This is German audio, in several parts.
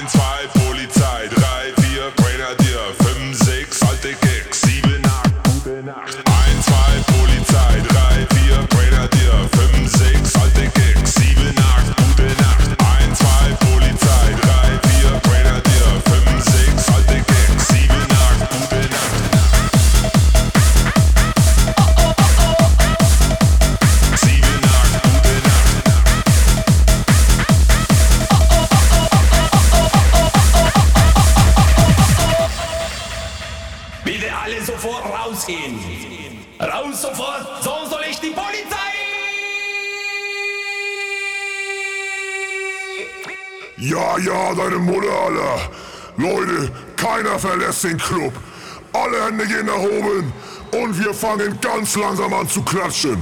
1, 2, Polizei, 3, 4, Grenadier, 5, 6, alte Keks, 7, 8, gute Nacht. 1, 2, Polizei, 3, 4, Grenadier, 5, 6, alte Keks, 7, 8, gute Nacht. 1, 2, Polizei, 3, 4, Grenadier, 5, 6, alte Keks, 7, 8, gute Nacht. 7, 8, gute Nacht. Bitte alle sofort rausgehen. Raus sofort, sonst soll ich die Polizei. Ja, ja, deine Mutter, Alter. Leute, keiner verlässt den Club. Alle Hände gehen nach oben und wir fangen ganz langsam an zu klatschen.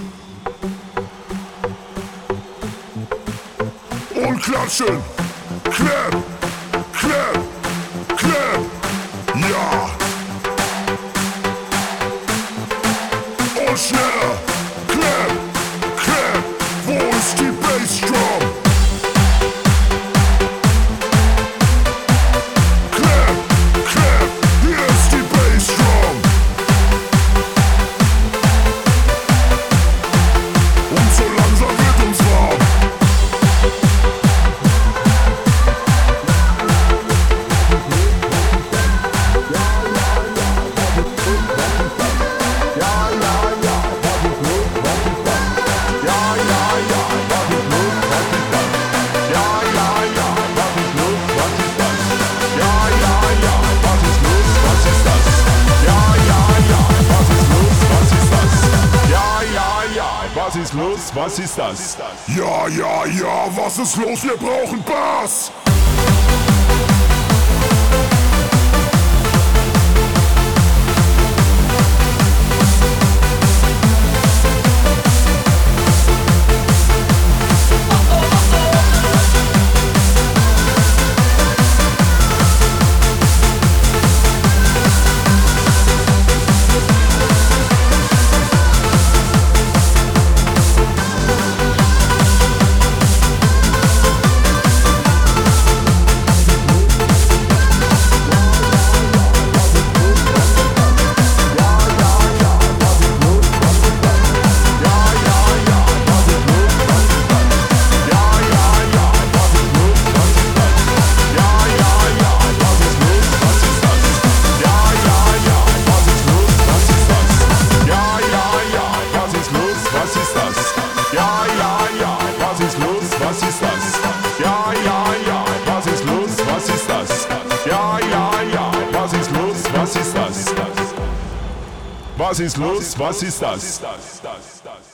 Und klatschen. Clap, clap, clap. Ja. Und schneller. Clap, clap. Wo ist die Bassdrum? Clap, clap. Hier ist die Bassdrum. Und so langsam wird uns warm. Was ist los? Was ist das? Ja, ja, ja, was ist los? Wir brauchen Bass! Was ist los? Was ist das?